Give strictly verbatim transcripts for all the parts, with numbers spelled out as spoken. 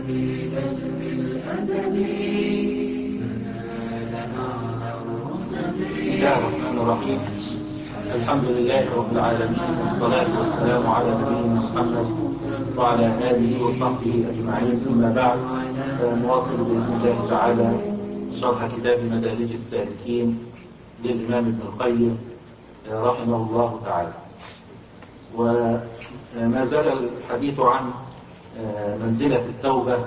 بل بالأدب تنال أعلى الرتب. بسم الله الرحمن الرحيم. الحمد لله رب العالمين، والصلاة والسلام على نبينا محمد وعلى آله وصحبه أجمعين. أما بعد، نواصل بإذن الله تعالى شرح كتاب مدارج السالكين للإمام ابن القيم رحمه الله تعالى. وما زال الحديث عن منزلة التوبة.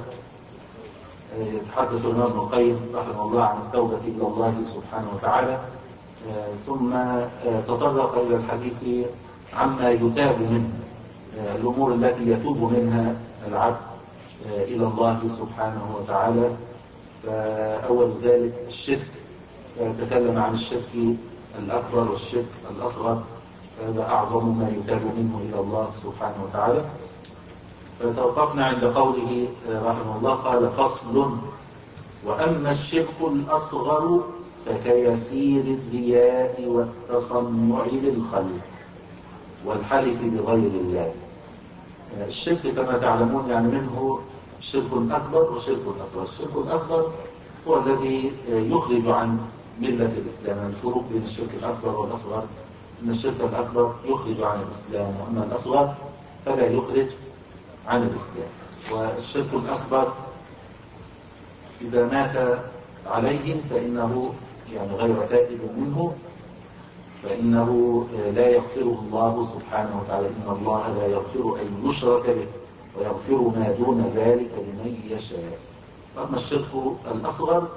يتحدث الإمام ابن القيم رحمه الله عن التوبة إلى الله سبحانه وتعالى، ثم تطرق إلى الحديث عما يتاب منه، الأمور التي يتوب منها العبد إلى الله سبحانه وتعالى. فأول ذلك الشرك، فتكلم عن الشرك الأكبر والشرك الأصغر، هذا أعظم ما يتاب منه إلى الله سبحانه وتعالى. فتوقفنا عند قوله رحمه الله قال: فصل: وأما الشرك الأصغر فكيسير الرياء والتصنع للخلق والحلف بغير الله. الشرك كما تعلمون يعني منه شرك أكبر وشرك أصغر. الشرك الأكبر هو الذي يخرج عن ملة الإسلام. الفروق بين الشرك الأكبر والأصغر أن الشرك الأكبر يخرج عن الإسلام، وأما الأصغر فلا يخرج عن الإسلام. والشرك الأكبر إذا مات عليه فإنه يعني غير تائب منه، فإنه لا يغفره الله سبحانه وتعالى. إن الله لا يغفر أن يشرك به ويغفر ما دون ذلك لمن يشاء. أما الشرك الأصغر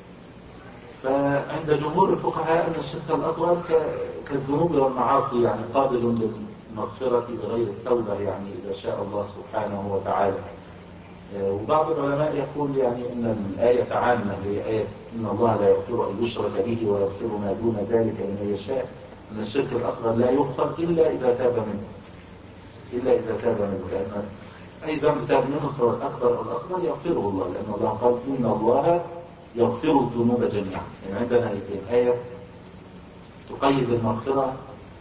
فعند جمهور الفقهاء أن الشرك الأصغر كالذنوب والمعاصي، يعني قابل للمغفرة بغير التوبة، يعني إذا شاء الله سبحانه وتعالى. وبعض العلماء يقول يعني أن الآية عامة، هي آية إن الله لا يغفر أن يشرك به ويغفر ما دون ذلك لمن يشاء، أن الشرك الأصغر لا يغفر إلا إذا تاب منه، إلا إذا تاب منه، لأن أي ذنب تاب منه سواء الأكبر أو الأصغر يغفره الله، لأن الله قال إن الله يغفر الذنوب جميعا. يعني عندنا الآية تقيد المغفرة،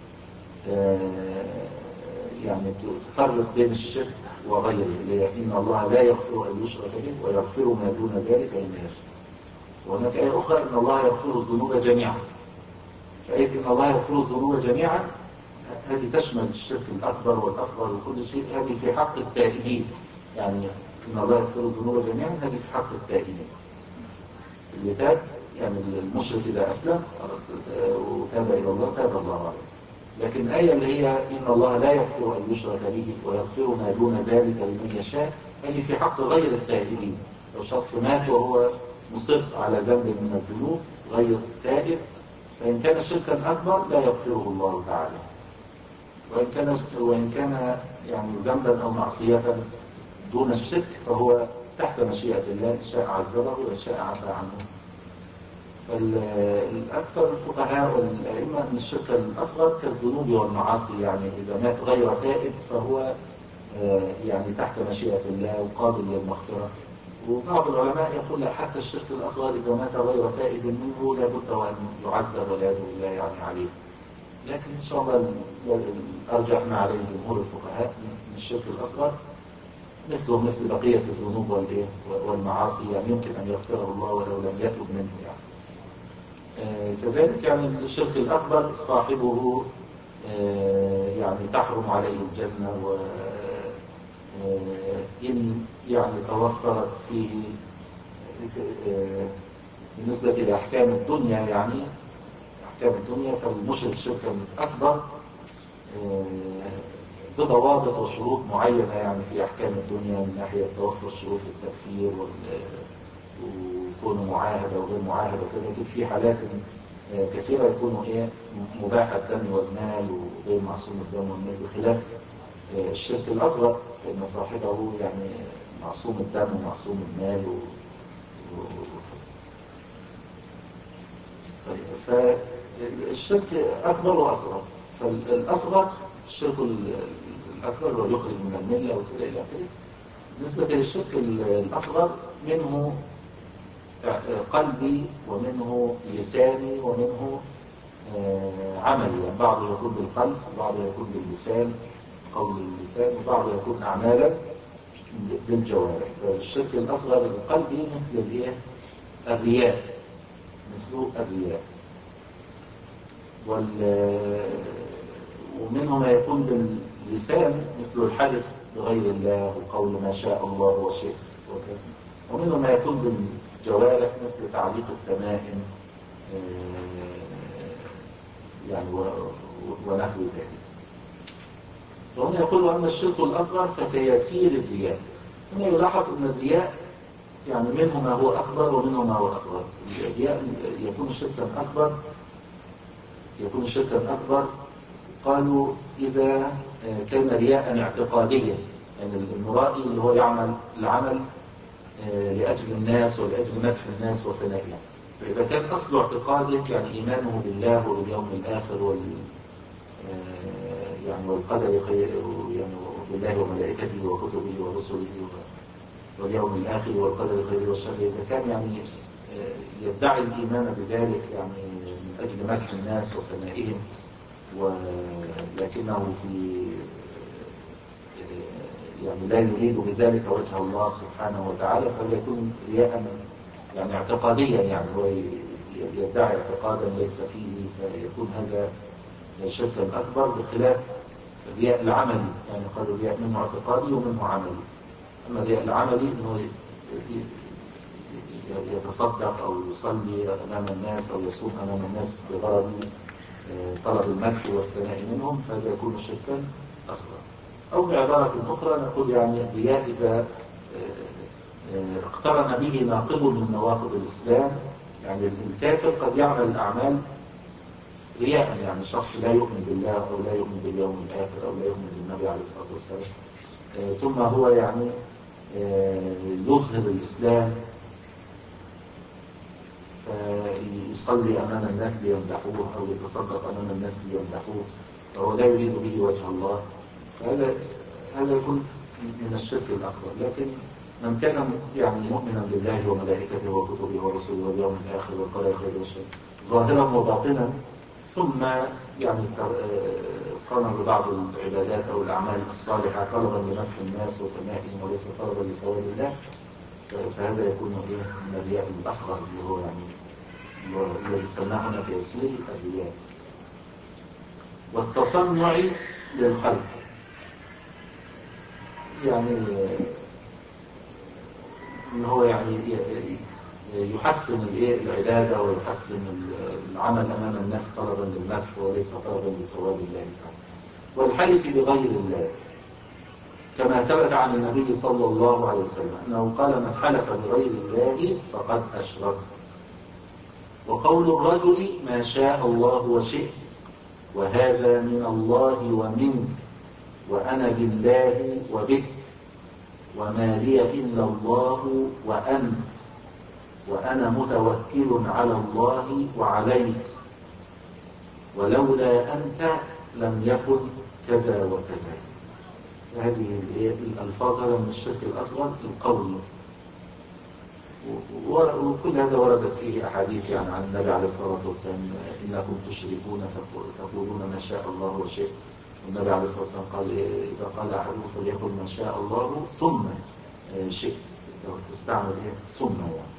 يعني تفرق بين الشرك وغيره، اللي إن الله لا يغفر أن يشرك به ويغفر ما دون ذلك لمن يشاء. وهناك آية أخرى إن الله يغفر الذنوب جميعا. فآية إن الله يغفر الذنوب جميعا هذه تشمل الشرك الأكبر والأصغر وكل شيء، هذه في حق التائبين. يعني إن الله يغفر الذنوب جميعا هذه في حق التائبين. اللي تاب يعني المشرك إذا أسلم وتاب إلى الله تاب الله عليه. لكن الآية اللي هي إن الله لا يغفر أن يشرك به ويغفر ما دون ذلك لمن يشاء، هذه في حق غير التائبين. لو شخص مات وهو مصر على ذنب من الذنوب غير تائب، فإن كان شركا أكبر لا يغفره الله تعالى، وإن كان وإن كان يعني ذنبا أو معصية دون الشرك فهو تحت مشيئة الله، إن شاء عذبه وإن شاء عفى عنه. فالأكثر الفقهاء والأئمة أن الشرك الأصغر كالذنوب والمعاصي، يعني إذا مات غير تائب فهو يعني تحت مشيئة الله وقابل للمغفرة. وبعض العلماء يقول لا، حتى الشرك الأصغر إذا مات غير تائب منه لابد وأن يعذب والعياذ بالله يعني عليه. لكن إن شاء الله أرجع ما عليه جمهور الفقهاء من الشرك الأصغر مثله مثل بقية الذنوب والمعاصي، يعني يمكن أن يغفره الله ولو لم يتب منه. يعني آه كذلك يعني الشرك الأكبر صاحبه آه يعني تحرم عليه الجنة، وإن آه يعني توفرت فيه آه بالنسبة لأحكام الدنيا، يعني أحكام الدنيا فالمشرك شركا أكبر آه بضوابط وشروط معينة، يعني في أحكام الدنيا من ناحية توفر شروط التكفير ويكون معاهد أو غير معاهد وكذا. لكن في حالات كثيرة يكون إيه مباح الدم والمال وغير معصوم الدم والمال، بخلاف الشرك الأصغر فإن صاحبه يعني معصوم الدم ومعصوم المال و... و... فالشرك أكبر وأصغر. فالأصغر الشرك الأكبر ويخرج من الملة وكذا إلى آخره. بالنسبة للشرك الأصغر منه قلبي ومنه لساني ومنه عملي، يعني بعضه يكون بالقلب وبعضه يكون باللسان قول اللسان وبعضه يكون أعمالا بالجوارح. الشرك الأصغر القلبي مثل الإيه؟ الرياء، مثل الرياء. وال ومنه ما يكون باللسان مثل الحلف بغير الله وقول ما شاء الله وشئت، ومنه ما يكون بالجوارح مثل تعليق التمائم يعني ونحو ذلك. وهنا يقول أما الشرك الأصغر فكيسير الرياء. هنا يلاحظ أن الرياء يعني منه ما هو أكبر ومنه ما هو أصغر. الرياء يكون شركا أكبر يكون شركا أكبر قالوا إذا كان رياء اعتقاديا، يعني المرائي اللي هو يعمل العمل لأجل الناس ولأجل مدح الناس وثنائهم. فإذا كان أصل اعتقاده يعني إيمانه بالله وباليوم الآخر وال يعني والقدر خير يعني بالله وملائكته وكتبه ورسله واليوم الآخر والقدر خير والشر، إذا كان يعني يدعي الإيمان بذلك يعني من أجل مدح الناس وثنائهم، ولكنه في يعني لا يريد بذلك وجه الله سبحانه وتعالى، فهذا يكون رياء يعني اعتقاديا، يعني هو يدعي اعتقادا ليس فيه، فيكون هذا شركا أكبر بخلاف الرياء العملي. يعني قالوا الرياء منه اعتقادي ومنه عملي. أما الرياء العملي أنه يتصدق أو يصلي أمام الناس أو يصوم أمام الناس بغرض طلب المدح والثناء منهم، فهذا يكون شركا أصغر. أو بعبارة أخرى نقول يعني الرياء إذا اقترن به ناقض من نواقض الإسلام. يعني الكافر قد يعمل الأعمال رياء، يعني شخص لا يؤمن بالله أو لا يؤمن باليوم الآخر أو لا يؤمن بالنبي عليه الصلاة والسلام، ثم هو يعني يظهر الإسلام فيصلي أمام الناس ليمدحوه أو يتصدق أمام الناس ليمدحوه، فهو لا يريد به وجه الله، فهذا هذا يكون من الشرك الأكبر. لكن من كان يعني مؤمنا بالله وملائكته وكتبه ورسله واليوم الآخر والقدر خير وشر ظاهرا وباطنا، ثم يعني قام ببعض العبادات أو الأعمال الصالحة طلبا لمدح الناس وثنائهم وليس طلبا لثواب الله، فهذا يكون إيه من الرياء الأصغر اللي هو يعني الذي سماه هنا تيسير الرياء. والتصنع للخلق، يعني ان هو يعني يحسن العباده ويحسن العمل امام الناس طلبا للمدح وليس طلبا لثواب الله تعالى. والحلف بغير الله كما ثبت عن النبي صلى الله عليه وسلم انه قال من حلف بغير الله فقد اشرك. وقول الرجل ما شاء الله وشئت وهذا من الله ومنك وأنا بالله وبك وما لي إلا الله وأنت وأنا متوكل على الله وعليك ولولا أنت لم يكن كذا وكذا. هذه الألفاظ من الشرك الأصغر القول، وكل هذا وردت فيه أحاديث يعني عن النبي عليه الصلاة والسلام إنكم تشركون تقولون ما شاء الله وشئت. والنبي عليه الصلاة والسلام قال إذا قال أحدكم فليقل ما شاء الله ثم شئت، تستعمل إيه ثم يعني.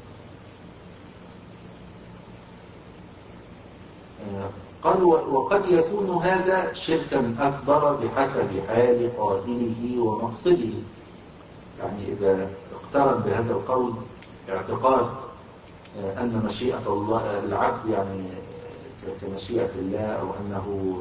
قال وقد يكون هذا شركا أكبر بحسب حال قائله ومقصده. يعني إذا اقترن بهذا القول اعتقاد أن مشيئة الله العبد يعني كمشيئة الله، أو أنه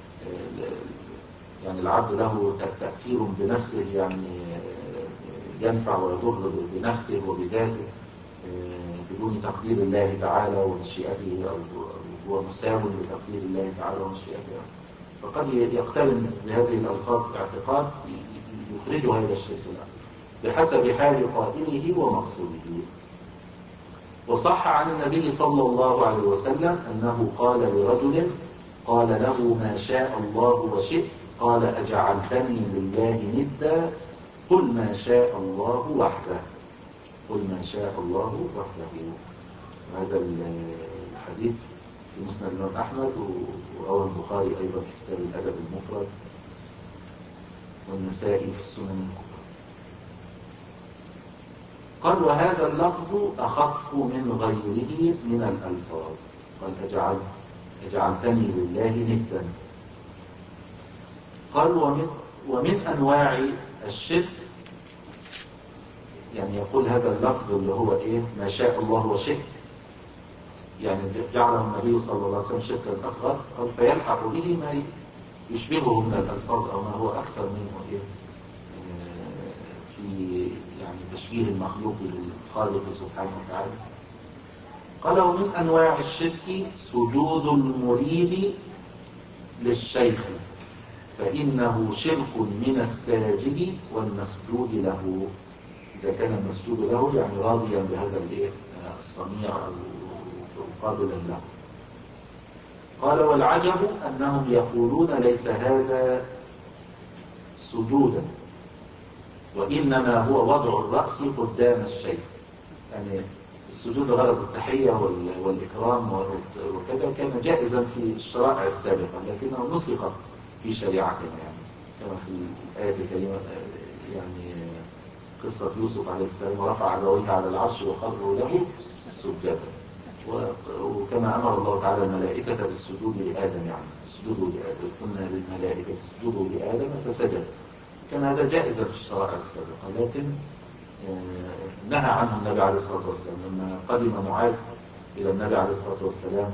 يعني العبد له تأثير بنفسه، يعني ينفع ويضر بنفسه وبذاته بدون تقدير الله تعالى ومشيئته، أو هو مساو لتقدير الله تعالى ومشيئته، فقد يقترن بهذه الألفاظ اعتقاد يخرج هذا الشرك بحسب حال قائله ومقصده. وصح عن النبي صلى الله عليه وسلم أنه قال لرجل قال له ما شاء الله وشئت قال أجعلتني لله ندا قل ما شاء الله وحده قل ما شاء الله وحده. هذا الحديث في مسند الإمام أحمد، ورواه البخاري أيضا في كتاب الأدب المفرد، والنسائي في السنن الكبرى. قال وهذا اللفظ أخف من غيره من الألفاظ. قال أجعل أجعلتني لله ندا. قال ومن, ومن أنواع الشرك، يعني يقول هذا اللفظ اللي هو إيه ما شاء الله وشئت، يعني جعله النبي صلى الله عليه وسلم شركا أصغر. قال فيلحق به ما يشبهه من الألفاظ أو ما هو أكثر منه إيه في يعني تشبيه المخلوق للخالق سبحانه وتعالى. قال ومن أنواع الشرك سجود المريد للشيخ، فإنه شرك من الساجد والمسجود له، إذا كان المسجود له يعني راضيا بهذا الصنيع أو قابلا له. قال والعجب أنهم يقولون ليس هذا سجودا، وإنما هو وضع الرأس قدام الشيء. يعني السجود غرض التحية والإكرام وكذا كان جائزا في الشرائع السابقة، لكنه نسخ في شريعتنا، يعني كما في الآية الكريمة يعني قصة يوسف عليه السلام رفع أبويه على العرش وخروا له سجدا، وكما أمر الله تعالى الملائكة بالسجود لآدم، يعني السجود لآدم قلنا للملائكة اسجدوا لآدم فسجد. كان هذا جائزا في الشرائع السابقة، لكن نهى عنه النبي عليه الصلاة والسلام لما قدم معاذ إلى النبي عليه الصلاة والسلام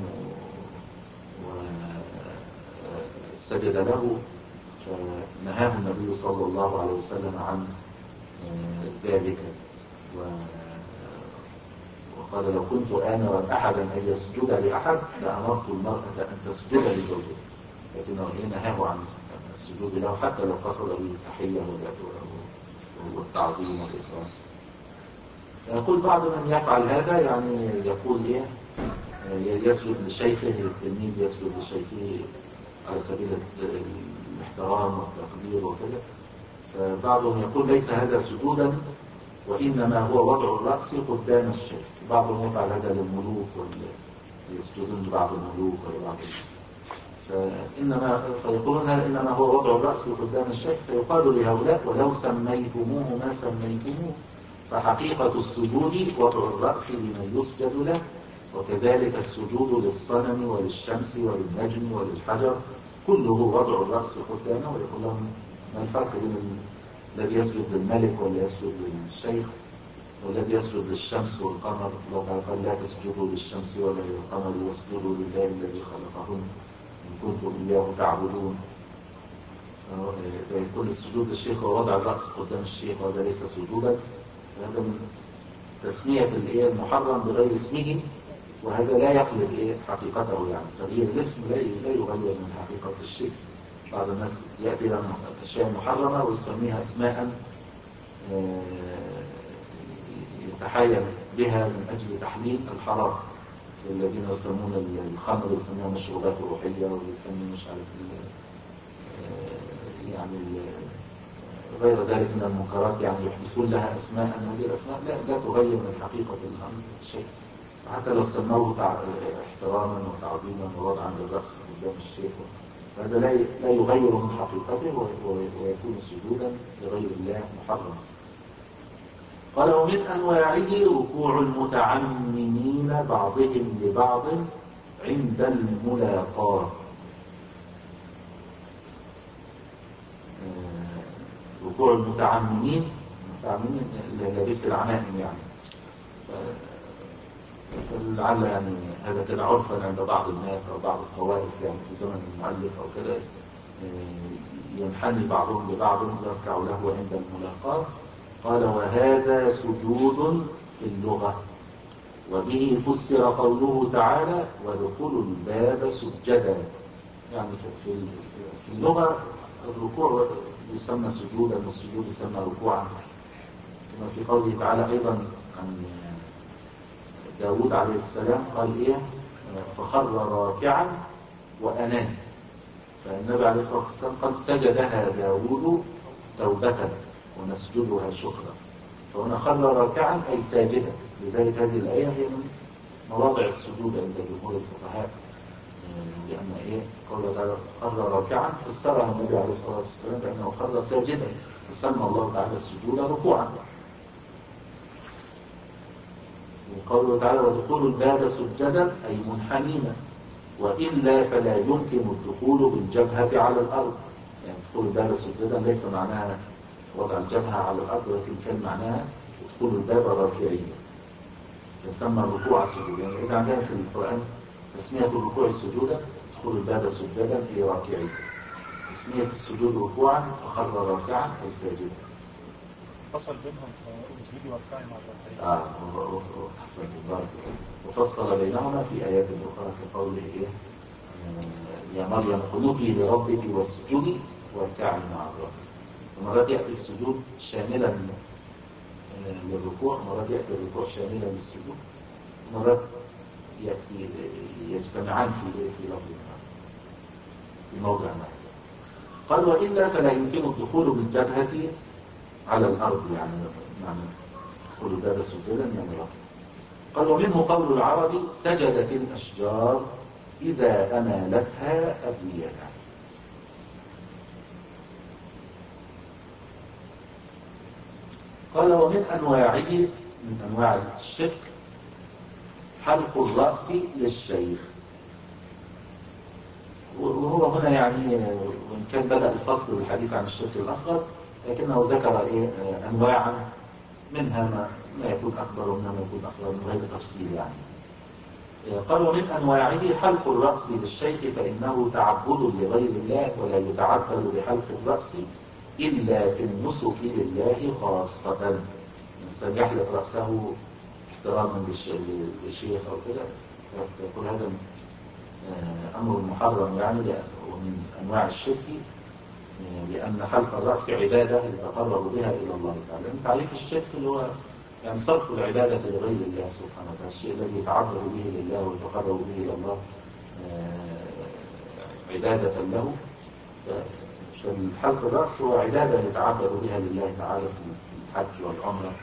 وسجد له، فنهاه النبي صلى الله عليه وسلم عن ذلك، وقال لو كنت آمرا أحدا أن يسجد لأحد لأمرت المرأة أن تسجد لزوجها، لكنه نهاه عن السجود له حتى لو قصد به التحية والتعظيم والإكرام. فيقول بعض من يفعل هذا، يعني يقول إيه يسجد لشيخه، التلميذ يسجد لشيخه على سبيل الاحترام والتقدير وكذا. فبعضهم يقول ليس هذا سجودا، وإنما هو وضع الرأس قدام الشيخ. بعضهم يفعل هذا للملوك ويسجدون لبعض الملوك ولبعض فإنما فيقولون إنما هو وضع الرأس قدام الشيخ. فيقال لهؤلاء ولو سميتموه ما سميتموه، فحقيقة السجود وضع الرأس لمن يسجد له، وكذلك السجود للصنم وللشمس وللنجم وللحجر كله وضع الرأس قدامه. ويقول لهم ما الفرق بين الذي يسجد للملك والذي يسجد للشيخ والذي يسجد للشمس والقمر؟ الله تعالى قال لا تسجدوا للشمس ولا للقمر واسجدوا لله الذي خلقهن إن كنتم إياه تعبدون. فيكون السجود للشيخ هو وضع الرأس قدام الشيخ، وهذا ليس سجودا. هذا من تسمية المحرم بغير اسمه، وهذا لا يقلب إيه حقيقته، يعني تغيير الاسم لا يغير من حقيقة الشيء. بعض الناس يأتي إلى أشياء محرمة ويسميها أسماء يتحايل بها من أجل تحليل الحرام. الذين يسمون الخمر يسمونها مشروبات روحية، ويسمون مش عارف يعني غير ذلك من المنكرات، يعني يحدثون لها أسماء، هذه الأسماء لا, لا تغير من حقيقة الأمر شيء، حتى لو سموه احتراما وتعظيما ووضعا للرأس قدام الشيخ، هذا لا لا يغير من حقيقته ويكون سجودا لغير الله محرما. قال ومن أنواعه ركوع المتعممين بعضهم لبعض عند الملاقاة. ركوع المتعممين، المتعممين لابس العمائم يعني، فلعل يعني هذا كده عرفا عند بعض الناس أو بعض الطوائف، يعني في زمن المؤلف أو كده ينحني بعضهم لبعض يركع له عند الملاقاة. قال وهذا سجود في اللغة، وبه فسر قوله تعالى وادخلوا الباب سجدا. يعني في في اللغة الركوع يسمى سجودا والسجود يسمى ركوعا، كما في قوله تعالى أيضا عن داود عليه السلام قال إيه فخر راكعا وأنان. فالنبي عليه الصلاة والسلام قال سجدها داود توبة ونسجدها شكرا. فهنا خر راكعا أي ساجدا، لذلك هذه الآية هي من مواضع السجود عند جمهور الفقهاء، لأن إيه قوله تعالى خر راكعا فسرها النبي عليه الصلاة والسلام بأنه خر ساجدا، فسمى الله تعالى السجود ركوعا. قوله تعالى ودخول الباب سجدا أي منحنين، وإلا فلا يمكن الدخول بالجبهة على الأرض. يعني دخول الباب سجدا ليس معناها وضع الجبهة على الأرض، ولكن كان معناها دخول الباب راكعين، يسمى الركوع سجودا. يعني إذا عندنا في القرآن تسمية الركوع سجودا، دخول الباب سجدا أي راكعين، تسمية السجود ركوعا فخر راكعا أي ساجدا. فصل بينهم وجودي واركعي مع الركعين. اه احسن بارك. وفصل بينهما في ايات اخرى كقوله ايه آه يا مريم قنوتي لربك واسجدي واركعي مع الراكعين. ومرات ياتي السجود شاملا آه للركوع، ومرات ياتي الركوع شاملا للسجود، ومرات ياتي يجتمعان في في لفظ في موضع ما. قال والا فلا يمكن الدخول بالجبهه على الارض، يعني معنى دخول الباب سجدا يعني راكع. قال ومنه قول العربي سجدت الاشجار اذا امالتها ابنيتها. قال ومن انواعه من انواع الشرك حلق الراس للشيخ. وهو هنا يعني وان كان بدا الفصل بالحديث عن الشرك الاصغر، لكنه ذكر ايه انواعا منها ما, ما يكون اكبر ومنها ما يكون اصغر من غير تفصيل يعني. قال ومن انواعه حلق الراس للشيخ فانه تعبد لغير الله، ولا يتعبد بحلق الراس الا في النسك لله خاصه. الانسان يحلق راسه احتراما للشيخ او كده، فيقول هذا امر محرم يعني، ومن انواع الشرك، لأن حلق الرأس عبادة يتقرب بها إلى الله تعالى. من تعريف الشرك اللي هو يعني صرف العبادة لغير الله سبحانه وتعالى، الشيء الذي يتعبد به لله ويتقرب به إلى الله عبادة له. فالحلق الرأس هو عبادة يتعبد بها لله تعالى في الحج والعمرة.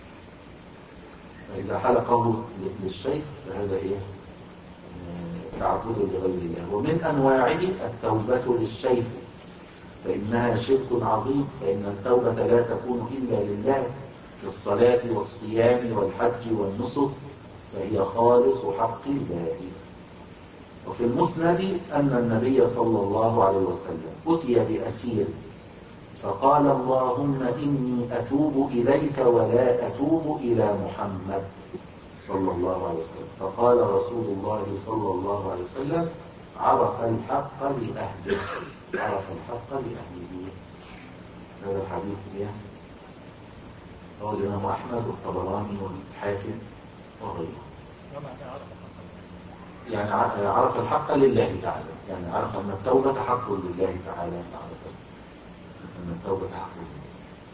فإذا حلقه للشيخ فهذا إيه؟ تعبد لغير الله. ومن أنواعه التوبة للشيخ فإنها شرك عظيم، فإن التوبة لا تكون إلا لله في الصلاة والصيام والحج والنسك، فهي خالص حق الله. وفي المسند أن النبي صلى الله عليه وسلم أتي بأسير فقال اللهم إني أتوب إليك ولا أتوب إلى محمد صلى الله عليه وسلم. فقال رسول الله صلى الله عليه وسلم عرف الحق لأهله، عرف الحق لأهله. هذا الحديث إيه؟ هو الإمام أحمد والطبراني والحاكم وغيره. يعني عرف الحق لله تعالى، يعني عرف أن التوبة حق لله تعالى، عرف أن التوبة حق لله.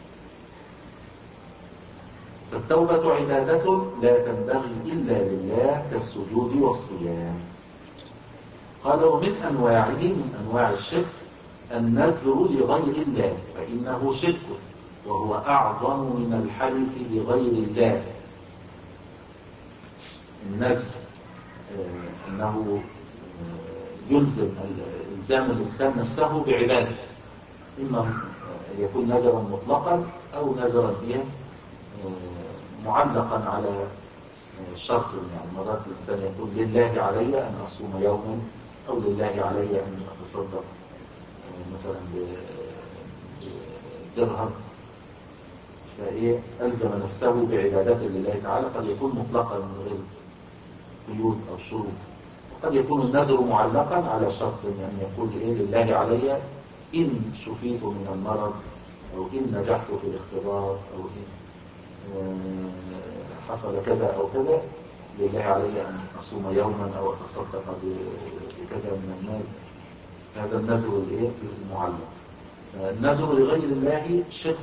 فالتوبة عبادة لا تنبغي إلا لله كالسجود والصيام. قال ومن أنواعه من أنواع الشرك النذر لغير الله فإنه شرك، وهو أعظم من الحلف بغير الله. النذر آه أنه آه يلزم إلزام الإنسان نفسه بعبادة، إما يكون نذرا مطلقا أو نذرا آه معلقا على شرط. يعني مرات الإنسان يقول لله علي أن أصوم يوما، أو لله علي أن أتصدق مثلا بدرهم، فإيه ألزم نفسه بعبادات لله تعالى. قد يكون مطلقا من غير قيود أو شروط، وقد يكون النذر معلقا على شرط، يعني يقول إيه لله علي إن شفيت من المرض، أو إن نجحت في الاختبار، أو إن حصل كذا أو كذا، لله علي أن أصوم يوما أو أتصدق بكذا من المال. هذا النذر الايه المعلق. النذر لغير الله شرك،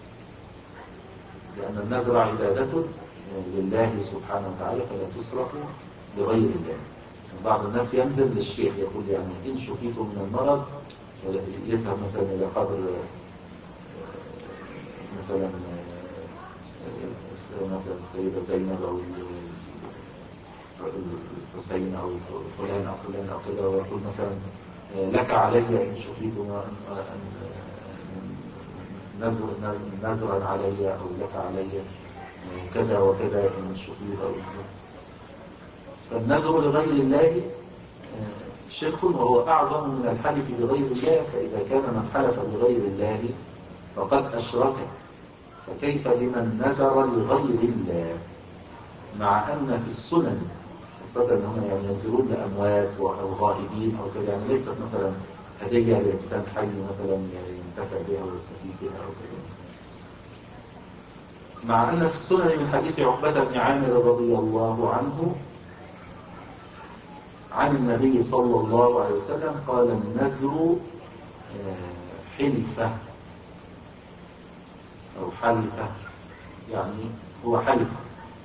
لأن النذر عبادة لله سبحانه وتعالى فلا تصرف لغير الله. بعض الناس ينزل للشيخ يقول يعني إن شفيت من المرض، يذهب مثلا إلى قبر مثلا مثلا السيدة زينب أو الحسين أو فلان أو فلان أو كذا، ويقول مثلا لك علي إن شفيت نذرا علي، أو لك علي كذا وكذا إن شفيت، أو فالنذر لغير الله شرك وهو أعظم من الحلف بغير الله، فإذا كان من حلف بغير الله فقد أشرك، فكيف لمن نذر لغير الله؟ مع أن في السنن خاصة أنهم يعني ينذرون لأموات أو غائبين أو كده، يعني ليست مثلا هدية لإنسان حي مثلا ينتفع بها ويستفيد بها أو كده. مع أن في السنن من حديث عقبة بن عامر رضي الله عنه عن النبي صلى الله عليه وسلم قال: النذر حلفة أو حلفة، يعني هو حلفة.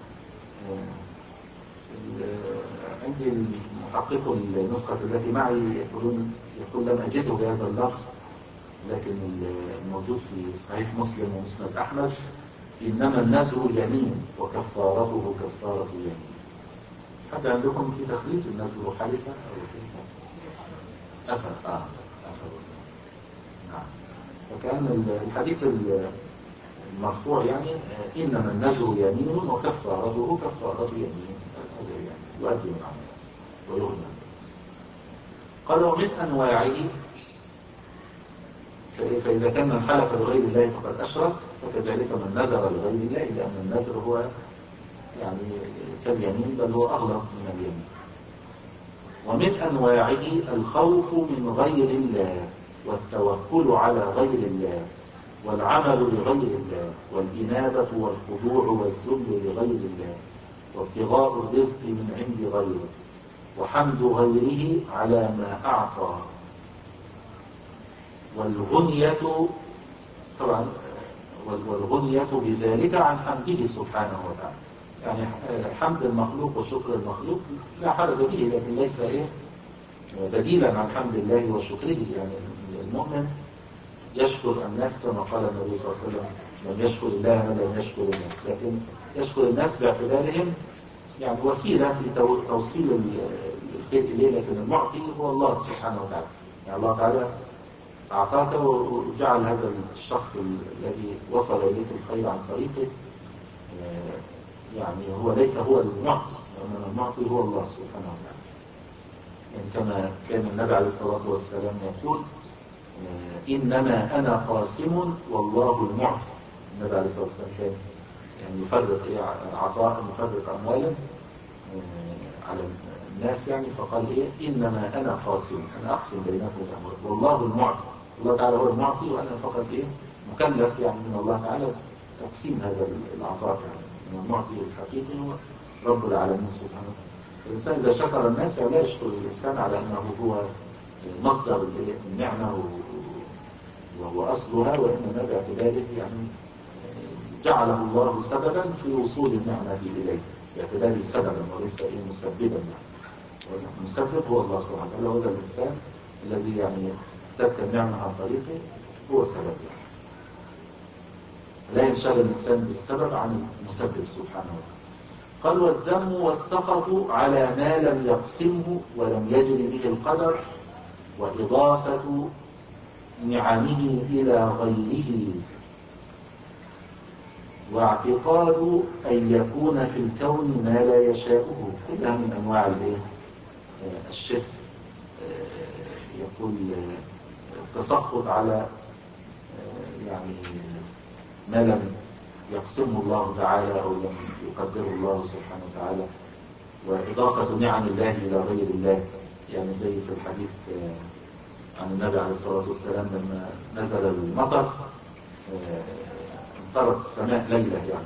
عندي المحقق النسخة التي معي يقولون يقول لم أجده بهذا اللفظ، لكن الموجود في صحيح مسلم ومسند أحمد: إنما النذر يمين وكفارته كفارة يمين. حتى عندكم في تخريج النذر حلفة أو في أثر آه أثر نعم. فكان الحديث المرفوع يعني إنما النذر يمين وكفارته كفارة يمين، يعني يؤدي معه ويغنى. قال: ومن أنواعه، فإذا كان من حلف لغير الله فقد أشرك، فكذلك من نذر لغير الله، لأن النذر هو يعني كاليمين بل هو أغلظ من اليمين. ومن أنواعه الخوف من غير الله، والتوكل على غير الله، والعمل لغير الله، والإنابة والخضوع والذل لغير الله، وابتغاء الرزق من عند غيره، وحمد غيره على ما أعطى، والغنية طبعا والغنية بذلك عن حمده سبحانه وتعالى. يعني حمد المخلوق وشكر المخلوق لا حرج به، لكن ليس إيه بديلا عن حمد الله وشكره. يعني المؤمن يشكر الناس كما قال النبي صلى الله عليه وسلم: من يشكر الله لم يشكر الناس. لكن يشكر الناس باعتبارهم يعني وسيلة في توصيل الخير إليه، لكن المعطي هو الله سبحانه وتعالى. يعني الله تعالى أعطاك وجعل هذا الشخص الذي وصل إليك الخير عن طريقه يعني هو ليس هو المعطي، وإنما المعطي هو الله سبحانه وتعالى. يعني كما كان النبي عليه الصلاة والسلام يقول: إنما أنا قاسم والله المعطي. النبي عليه الصلاة والسلام كان يعني يفرق عطاء، يفرق أموالا على الناس يعني، فقال إيه: إنما أنا قاسم، أنا أقسم بينكم الأموال والله المعطي. الله تعالى هو المعطي وأنا فقط إيه مكلف يعني من الله تعالى تقسيم هذا العطاء. يعني المعطي الحقيقي هو رب العالمين سبحانه وتعالى. الإنسان إذا شكر الناس لا يشكر الإنسان على أنه هو مصدر النعمة وأصلها، وإنما باعتباره يعني جعله الله سببا في وصول النعمة إليه، باعتباره سببا وليس إيه مسببا. يعني المسبب هو الله سبحانه وتعالى، هو الإنسان الذي يعني تبكى النعمة عن طريقه هو سبب يعني. لا ينشغل الإنسان بالسبب عن المسبب سبحانه وتعالى. قال: والذم والسخط على ما لم يقسمه ولم يجري به القدر، وإضافة نعمه إلى غيره، واعتقاد أن يكون في الكون ما لا يشاءه، كلها من أنواع الشرك. يقول التسخط على يعني ما لم يقسمه الله تعالى أو لم يقدره الله سبحانه وتعالى، وإضافة نعم الله إلى غير الله. يعني زي في الحديث عن النبي عليه الصلاة والسلام لما نزل المطر امطرت السماء ليلة يعني،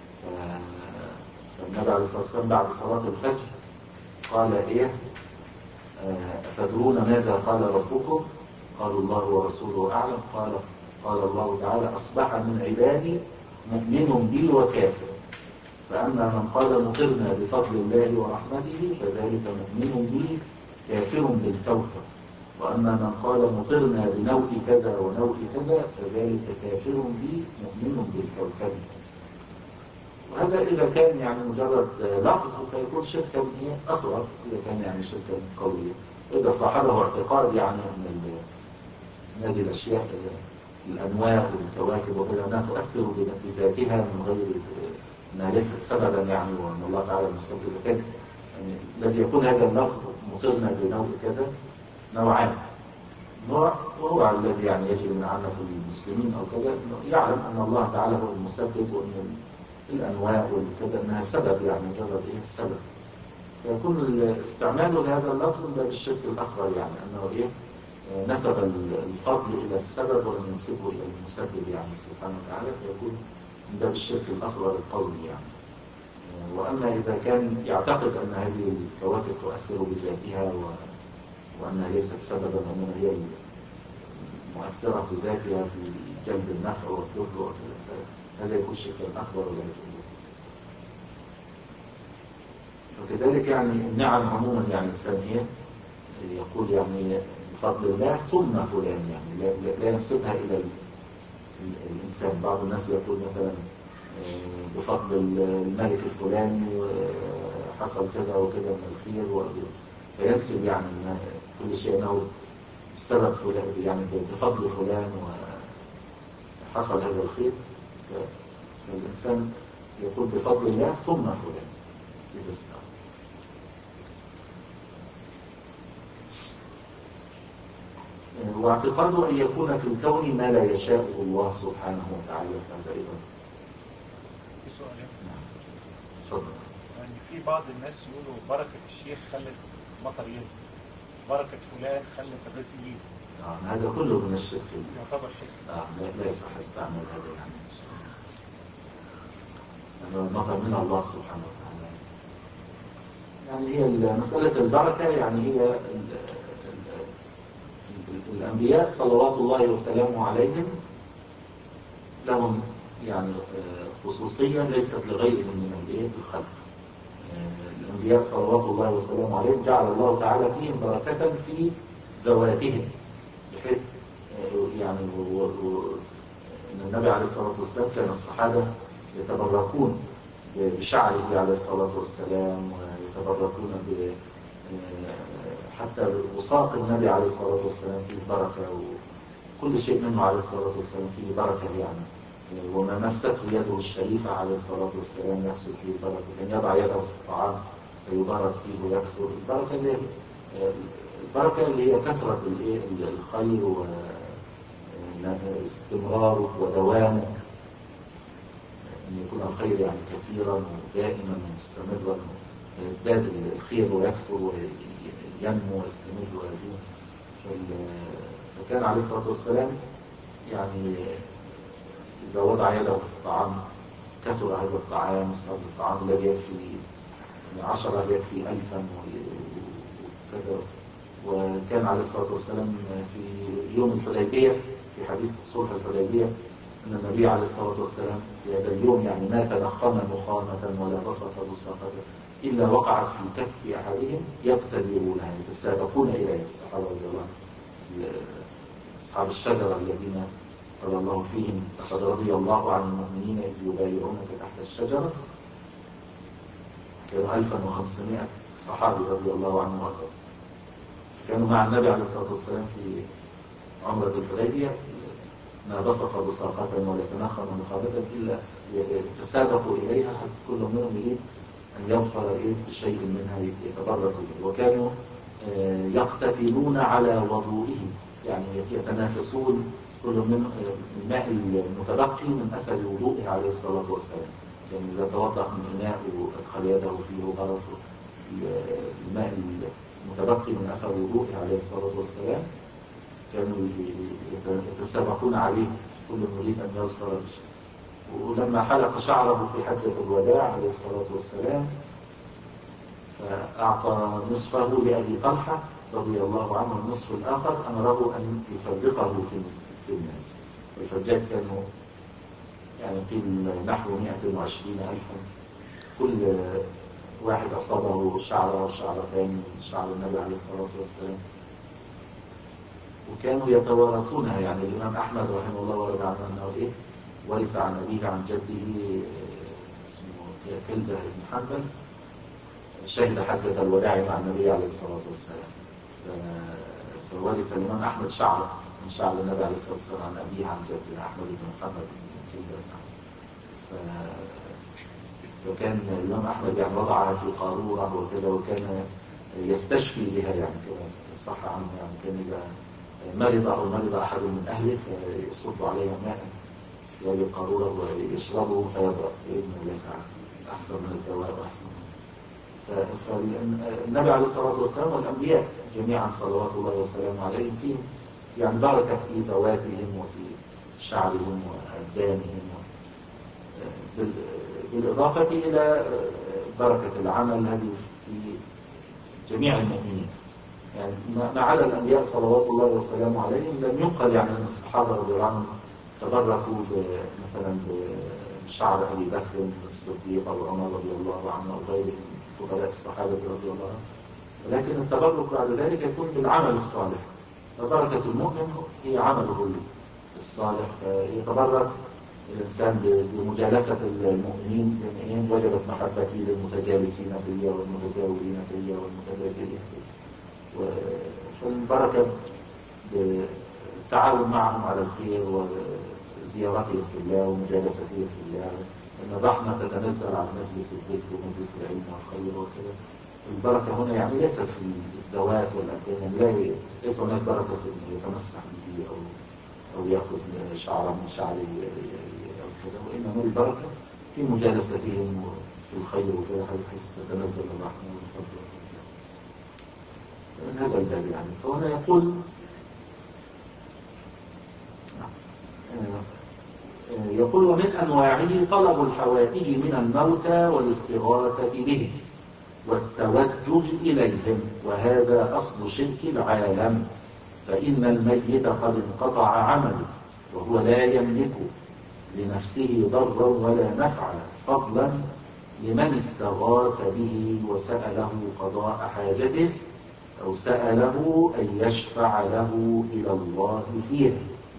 فالنبي عليه الصلاة والسلام بعد صلاة الفجر قال إيه: أتدرون ماذا قال ربكم؟ قالوا الله ورسوله أعلم. قال قال الله تعالى: أصبح من عبادي مؤمن بي وكافر، فأما من قال مطرنا بفضل الله ورحمته فذلك مؤمن بي كافر بالكوكب، وأما من قال مطرنا بنوء كذا ونوء كذا فذلك كافر بي مؤمن بالكوكب. وهذا إذا كان يعني مجرد لفظ فيكون شركا أصغر، إذا كان يعني شركا قوية. إذا صاحبه اعتقاد يعني أن هذه الأشياء الأنواع والكواكب وغيرها أنها تؤثر بذاتها من غير أنها ليست سببا يعني، وأن الله تعالى المسبب، كان يعني الذي يقول هذا اللفظ مطرنا بنوع كذا نوعان. نوع وهو الذي يعني يجب من عامة المسلمين أو كذا يعلم أن الله تعالى هو المسبب وأن الأنواع والكذا أنها سبب، يعني مجرد إيه سبب، فيكون استعماله لهذا اللفظ ده بالشرك الأصغر، يعني أنه إيه نسب الفضل إلى السبب ولم ينسبه إلى المسبب يعني سبحانه وتعالى، فيكون ده بالشرك الأصغر القولي يعني. وأما إذا كان يعتقد أن هذه الكواكب تؤثر بذاتها و... وأنها ليست سببا وأنها هي مؤثرة بذاتها في جلب النفع والضر، هذا يكون شركا أكبر ولا يزال. فكذلك يعني النعم عموما يعني الإنسان يقول يعني بفضل الله ثم فلان، يعني لا, لا, لا ينسبها إلى الإنسان. بعض الناس يقول مثلا بفضل الملك الفلاني حصل كذا وكذا من الخير، فينسب يعني كل شيء أنه بسبب فلان، يعني بفضل فلان وحصل هذا الخير. فالإنسان يقول بفضل الله ثم فلان إذا استعمل. واعتقاده أن يكون في الكون ما لا يشاء الله سبحانه وتعالى، فهذا أيضا. في سؤالين. تفضل. يعني في بعض الناس يقولوا بركة الشيخ خلت مطر ينزل، بركة فلان خلت الرزق يجي. آه هذا كله من الشرك. يعتبر شرك. آه لا يصح استعمال هذا يعني. هذا المطر من الله سبحانه وتعالى. يعني هي مسألة البركة، يعني هي ال الأنبياء صلوات الله وسلامه عليهم لهم يعني خصوصية ليست لغيرهم من الخلق. الأنبياء صلوات الله وسلامه عليهم جعل الله تعالى فيهم بركة في ذواتهم، بحيث يعني أن النبي عليه الصلاة والسلام كان الصحابة يتبركون بشعره عليه الصلاة والسلام، ويتبركون ب حتى وساق النبي عليه الصلاة والسلام فيه بركة، وكل شيء منه عليه الصلاة والسلام فيه بركة يعني. وما مسته يده الشريفة عليه الصلاة والسلام يحصل فيه البركة، أن يضع يده في الطعام فيبارك فيه ويكثر البركة. اللي البركة اللي هي كثرة الخير واستمراره ودوامه، أن يكون الخير يعني كثيرا ودائما ومستمرا، يزداد الخير ويكثر وينمو ويستمر ويدوم. فكان عليه الصلاة والسلام يعني إذا وضع يده في الطعام كثر هذا الطعام، صار الطعام الذي يكفي يعني عشرة يكفي ألفا وكذا. وكان عليه الصلاة والسلام في يوم الحديبية في حديث صلح الحديبية أن النبي عليه الصلاة والسلام في هذا اليوم يعني ما تنخم نخامة ولا بسط بساطة إلا وقعت في كف أحدهم يقتدرونها، يتسابقون إليه الصحابة رضي الله عنهم، أصحاب الشجرة الذين قال الله فيهم لقد رضي الله عن المؤمنين إذ يبايعونك تحت الشجرة. كانوا ألفا وخمسمائة صحابي رضي الله عنهم وأرضاهم، كانوا مع النبي عليه الصلاة والسلام في عمرة الحديبية، ما بسط بساقة ولا تنخم نخامة إلا يتسابقوا إليها حتى كل منهم يريد أن يظفر إيه بشيء منها يتبرك به. وكانوا يقتتلون على وضوئه، يعني يتنافسون كل من الماء المتبقي من أثر وضوئه عليه الصلاة والسلام. يعني إذا توضأ من إناء وأدخل يده فيه وغرف الماء المتبقي من أثر وضوئه عليه الصلاة والسلام، كانوا يتسابقون عليه كل يريد أن يظفر بشيء. ولما حلق شعره في حجة الوداع عليه الصلاة والسلام فأعطى نصفه لأبي طلحة رضي الله عنه، النصف الآخر أمره أن يفرقه في الناس. والحجاج كانوا يعني قيل نحو مئة وعشرين ألفا، كل واحد أصابه شعره أو شعرتين من شعر النبي عليه الصلاة والسلام، وكانوا يتوارثونها. يعني الإمام أحمد رحمه الله ورد عنه أنه إيه ورث عن أبيه عن جده اسمه كلدة بن حنبل، شهد حجة الوداع مع النبي عليه الصلاة والسلام، فورث الإمام أحمد شعر من شعر النبي عليه الصلاة والسلام عن أبيه عن جده أحمد بن محمد بن كلدة بن حنبل. فكان الإمام أحمد يعني وضعها في قارورة وكذا، وكان يستشفي بها يعني كما صح عنه، يعني كان إذا مرض أو مرض أحد من أهله فيصب عليها ماء في هذه القارورة ويشربه فيبرأ بإذن الله تعالى، أحسن من الدواء وأحسن. فالنبي عليه الصلاة والسلام والأنبياء جميعا صلوات الله وسلامه عليهم فيهم يعني بركة في ذواتهم وفي شعرهم وأبدانهم، بالإضافة إلى بركة العمل هذه في جميع المؤمنين. يعني ما عدا الأنبياء صلوات الله وسلامه عليهم لم ينقل يعني أن الصحابة رضي الله عنهم تبركوا مثلا بشعر أبي بكر الصديق أو عمر رضي الله عنه أو غير فضلاء الصحابة رضي الله عنهم، ولكن التبرك بعد ذلك يكون بالعمل الصالح. فبركة المؤمن هي عمله الصالح، فيتبرك الإنسان بمجالسة المؤمنين، لأن وجبت محبتي للمتجالسين فيا والمتزاورين فيا والمتبادلين فيا. فالبركة بالتعاون معهم على الخير وزيارتهم في الله ومجالستهم في الله، أن الرحمة تتنزل على مجلس الذكر ومجلس العلم والخير وكذا. البركة هنا يعني ليست في الزواج والأبدان، لا ليس هناك بركة في أنه يتمسح به أو أو يأخذ شعرا من شعره أو كذا، وإنما البركة في مجالستهم وفي الخير وكذا، حيث تتنزل الرحمة والفضل من هذا الباب يعني. فهنا يقول يقول ومن أنواعه طلب الحوائج من الموتى والاستغاثة به والتوجه إليهم، وهذا أصل شرك العالم، فإن الميت قد انقطع عمله وهو لا يملك لنفسه ضرا ولا نفعا، فضلا لمن استغاث به وسأله قضاء حاجته أو سأله أن يشفع له إلى الله فيها.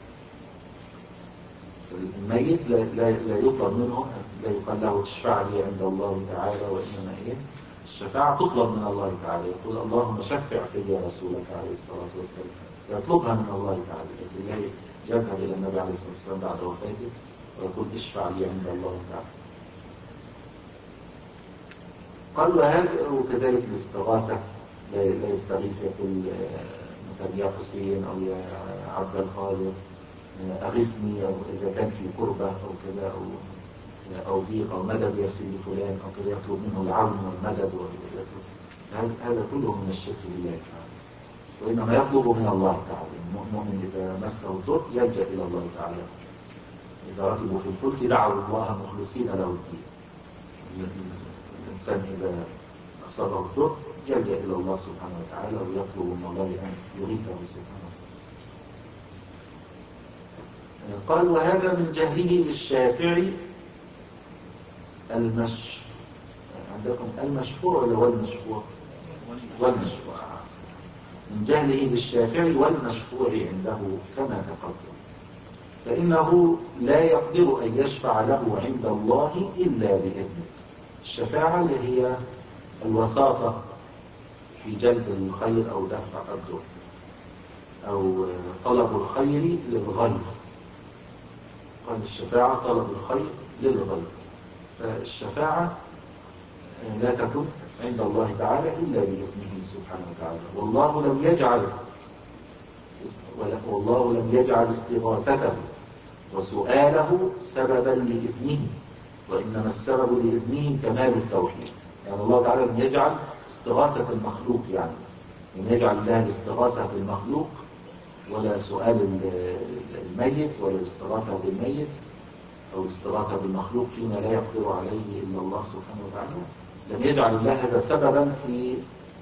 الميت لا, لا, لا يطلب منه، لا يقال له تشفع لي عند الله تعالى، وإنما إيه الشفاعة تطلب من الله تعالى. يقول اللهم شفع في رسولك عليه الصلاة والسلام، يطلبها من الله تعالى، لكن لا يذهب إلى النبي عليه الصلاة والسلام بعد وفاته ويقول اشفع لي عند الله تعالى. قال وهذا وكذلك الاستغاثة، لا يستغيث يقول مثلا يا حسين أو يا عبد القادر أغثني، أو إذا كان في كربة أو كذا أو أو ضيق أو مدد يا سيدي فلان أو كذا، يطلب منه العون والمدد، هذا كله من الشرك بالله تعالى. وإنما يطلب من الله تعالى. المؤمن إذا مسه الضر يلجأ إلى الله تعالى، إذا ركبوا في الفلك دعوا الله مخلصين له الدين. الإنسان إذا أصابه الضر يلجأ إلى الله سبحانه وتعالى ويطلب من الله أن يغيثه سبحانه وتعالى. قال وهذا من جهله بالشافعي المش عندكم المشفوع ولا هو المشفوع؟ والمشفوع. من جهله بالشافعي والمشفوع عنده كما تقدم، فإنه لا يقدر أن يشفع له عند الله إلا بإذنه. الشفاعة اللي هي الوساطة في جلب الخير أو دفع الضر أو طلب الخير للغير. قال الشفاعة طلب الخير للغير، فالشفاعة لا تكون عند الله تعالى إلا بإذنه سبحانه وتعالى. والله لم يجعل والله لم يجعل استغاثته وسؤاله سببا لإذنه، وإنما السبب لإذنه كمال التوحيد. يعني الله تعالى لم يجعل استغاثة المخلوق، يعني لم يجعل الله الاستغاثة بالمخلوق ولا سؤال الميت ولا الاستغاثة بالميت أو الاستغاثة بالمخلوق فيما لا يقدر عليه إلا الله سبحانه وتعالى. لم يجعل الله هذا سببا في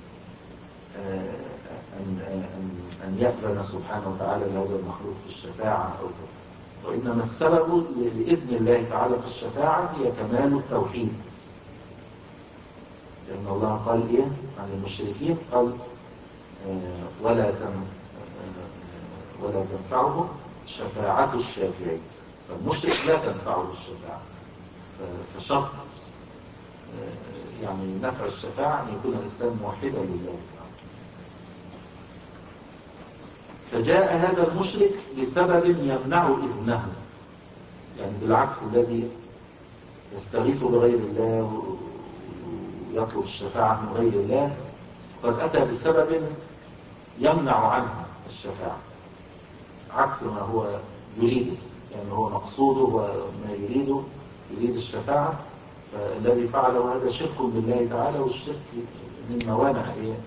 أن, أن, أن يأذن سبحانه وتعالى لهذا المخلوق في الشفاعة أو كذا، وإنما السبب لإذن الله تعالى في الشفاعة هي كمال التوحيد. لأن الله قال إيه عن المشركين؟ قال ولا تن ولا تنفعه شفاعة الشافعين. فالمشرك لا تنفعه الشفاعة، فشرط يعني نفع الشفاعة أن يكون الإنسان موحدا لله. فجاء هذا المشرك بسبب يمنع إذنه، يعني بالعكس الذي يستغيث بغير الله ويطلب الشفاعة من غير الله قد أتى بسبب يمنع عنه الشفاعة عكس ما هو يريده، يعني هو مقصوده وما يريده يريد الشفاعة، فالذي فعله هذا شرك بالله تعالى، والشرك من موانع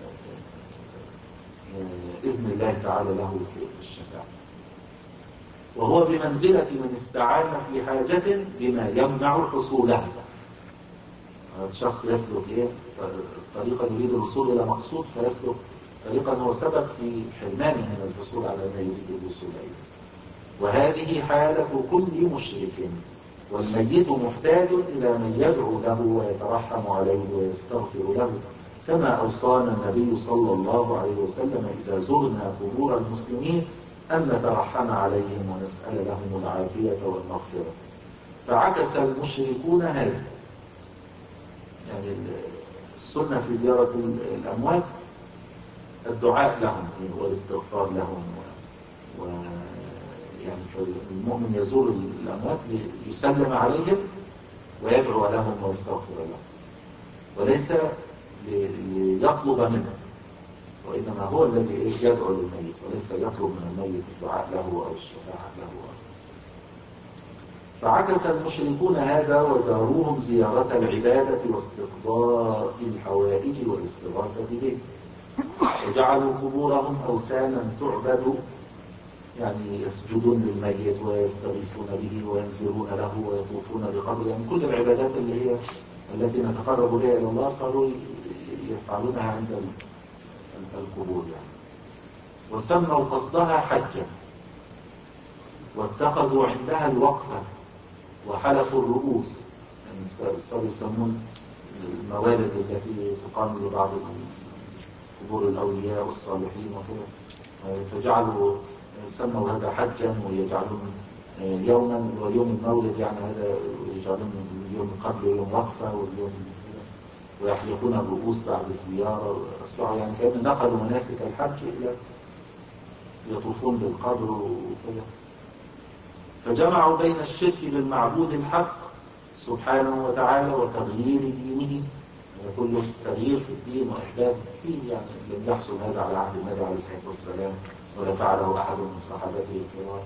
إذن الله تعالى له في الشفاعة. وهو بمنزلة من استعان في حاجة بما يمنع حصولها. الشخص يسلك إيه؟ طريقا يريد الوصول إلى مقصود فيسلك طريقا هو سبب في حرمانه من الحصول على ما يريد الوصول إليه. وهذه حالة كل مشرك، والميت محتاج إلى من يدعو له ويترحم عليه ويستغفر له، كما أوصانا النبي صلى الله عليه وسلم إذا زرنا قبور المسلمين أن نترحم عليهم ونسأل لهم العافية والمغفرة. فعكس المشركون هذا، يعني السنة في زيارة الأموات الدعاء لهم والاستغفار لهم، و يعني المؤمن يزور الأموات ليسلم عليهم ويدعو لهم ويستغفر لهم، وليس ليطلب منه، وإنما هو الذي يدعو للميت وليس يطلب من الميت الدعاء له أو الشفاعة له. فعكس المشركون هذا وزاروهم زيارة العبادة واستقضاء الحوائج والاستغاثة به، وجعلوا قبورهم أوثانا تعبد، يعني يسجدون للميت ويستغيثون به وينزلون له ويطوفون بقبره، يعني كل العبادات اللي هي التي نتقرب بها إلى الله صاروا يفعلونها عند القبور يعني. وسموا قصدها حجا، واتخذوا عندها الوقفة وحلقوا الرؤوس، يعني صاروا يسمون الموالد التي تقام لبعض قبور الأولياء والصالحين وكذا، فجعلوا سموا هذا حجا، ويجعلون يوما ويوم المولد يعني هذا يجعلون اليوم قبل يوم وقفة واليوم كذا، ويحلقون الرؤوس بعد الزيارة، أصبحوا يعني كأن نقلوا مناسك الحج إلى يطوفون بالقبر وكذا. فجمعوا بين الشرك بالمعبود الحق سبحانه وتعالى وتغيير دينه، كله تغيير في الدين وإحداث فيه، يعني لم يحصل هذا على عهد النبي عليه الصلاة والسلام ولا فعله أحد من صحابته الكرام.